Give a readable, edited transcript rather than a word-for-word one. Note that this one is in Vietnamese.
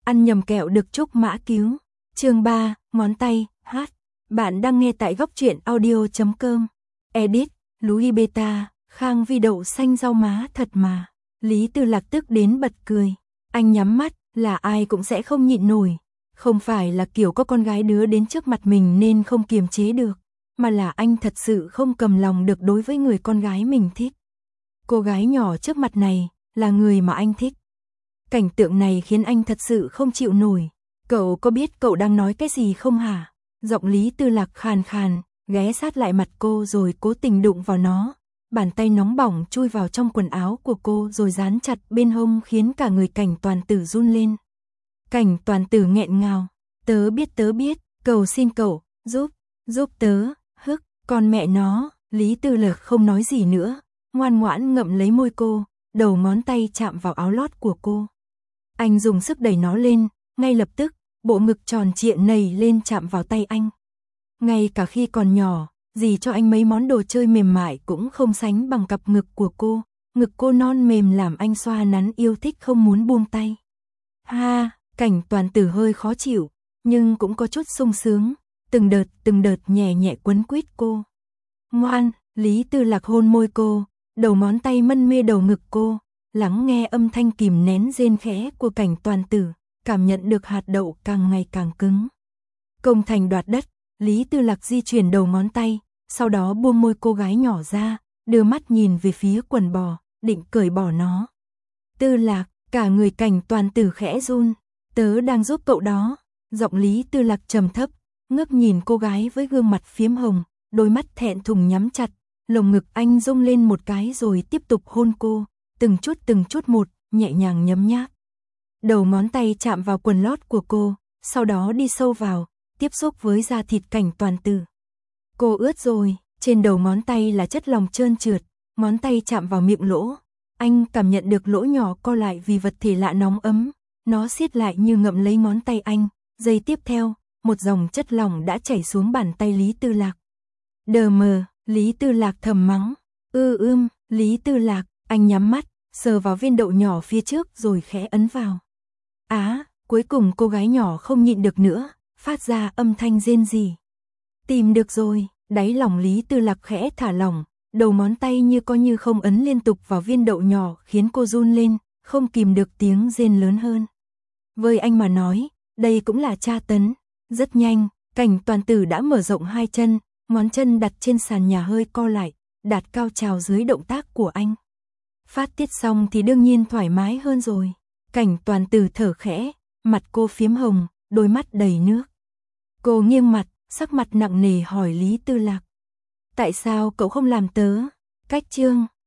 ăn nhầm kẹo được Trúc Mã cứu. Chương 3, ngón tay, hát. Bạn đang nghe tại góc truyện audio.com. Edit, Louis Beta, Khang Vi đậu xanh rau má thật mà. Lý Tư Lạc tức đến bật cười. Anh nhắm mắt, là ai cũng sẽ không nhịn nổi. Không phải là kiểu có con gái đứa đến trước mặt mình nên không kiềm chế được, mà là anh thật sự không cầm lòng được đối với người con gái mình thích. Cô gái nhỏ trước mặt này là người mà anh thích. Cảnh tượng này khiến anh thật sự không chịu nổi. Cậu có biết cậu đang nói cái gì không hả? Giọng Lý Tư Lạc khàn khàn, ghé sát lại mặt cô rồi cố tình đụng vào nó. Bàn tay nóng bỏng chui vào trong quần áo của cô rồi dán chặt bên hông khiến cả người Cảnh Toàn Tử run lên. Cảnh Toàn Tử nghẹn ngào, tớ biết, cầu xin cậu, giúp tớ, hức, con mẹ nó. Lý Tư Lạc không nói gì nữa, ngoan ngoãn ngậm lấy môi cô, đầu ngón tay chạm vào áo lót của cô. Anh dùng sức đẩy nó lên, ngay lập tức, bộ ngực tròn trịa nảy lên chạm vào tay anh. Ngay cả khi còn nhỏ, dì cho anh mấy món đồ chơi mềm mại cũng không sánh bằng cặp ngực của cô. Ngực cô non mềm làm anh xoa nắn yêu thích không muốn buông tay. Ha, Cảnh Toàn Tử hơi khó chịu, nhưng cũng có chút sung sướng, từng đợt nhẹ nhẹ quấn quýt cô. Ngoan, Lý Tư Lạc hôn môi cô, đầu ngón tay mân mê đầu ngực cô, lắng nghe âm thanh kìm nén rên khẽ của Cảnh Toàn Tử, cảm nhận được hạt đậu càng ngày càng cứng. Công thành đoạt đất, Lý Tư Lạc di chuyển đầu ngón tay, sau đó buông môi cô gái nhỏ ra, đưa mắt nhìn về phía quần bò, định cởi bỏ nó. Tư Lạc, cả người Cảnh Toàn Tử khẽ run, tớ đang giúp cậu đó. Giọng Lý Tư Lạc trầm thấp, ngước nhìn cô gái với gương mặt phiếm hồng, đôi mắt thẹn thùng nhắm chặt, lồng ngực anh rung lên một cái rồi tiếp tục hôn cô, từng chút một, nhẹ nhàng nhấm nháp. Đầu ngón tay chạm vào quần lót của cô, sau đó đi sâu vào, tiếp xúc với da thịt Cảnh Toàn Tử. Cô ướt rồi, trên đầu ngón tay là chất lỏng trơn trượt, ngón tay chạm vào miệng lỗ. Anh cảm nhận được lỗ nhỏ co lại vì vật thể lạ nóng ấm, nó siết lại như ngậm lấy ngón tay anh. Giây tiếp theo, một dòng chất lỏng đã chảy xuống bàn tay Lý Tư Lạc. Đờ mờ, Lý Tư Lạc thầm mắng. Lý Tư Lạc, anh nhắm mắt, sờ vào viên đậu nhỏ phía trước rồi khẽ ấn vào. Cuối cùng cô gái nhỏ không nhịn được nữa, phát ra âm thanh rên rỉ. Tìm được rồi, đáy lòng Lý Tư Lạc khẽ thả lỏng, đầu ngón tay như có như không ấn liên tục vào viên đậu nhỏ khiến cô run lên, không kìm được tiếng rên lớn hơn. Với anh mà nói, đây cũng là tra tấn. Rất nhanh, Cảnh Toàn Tử đã mở rộng hai chân, ngón chân đặt trên sàn nhà hơi co lại, đạt cao trào dưới động tác của anh. Phát tiết xong thì đương nhiên thoải mái hơn rồi. Cảnh Toàn Tử thở khẽ, mặt cô phiếm hồng, đôi mắt đầy nước. Cô nghiêng mặt, sắc mặt nặng nề hỏi Lý Tư Lạc. Tại sao cậu không làm tớ? Cách chương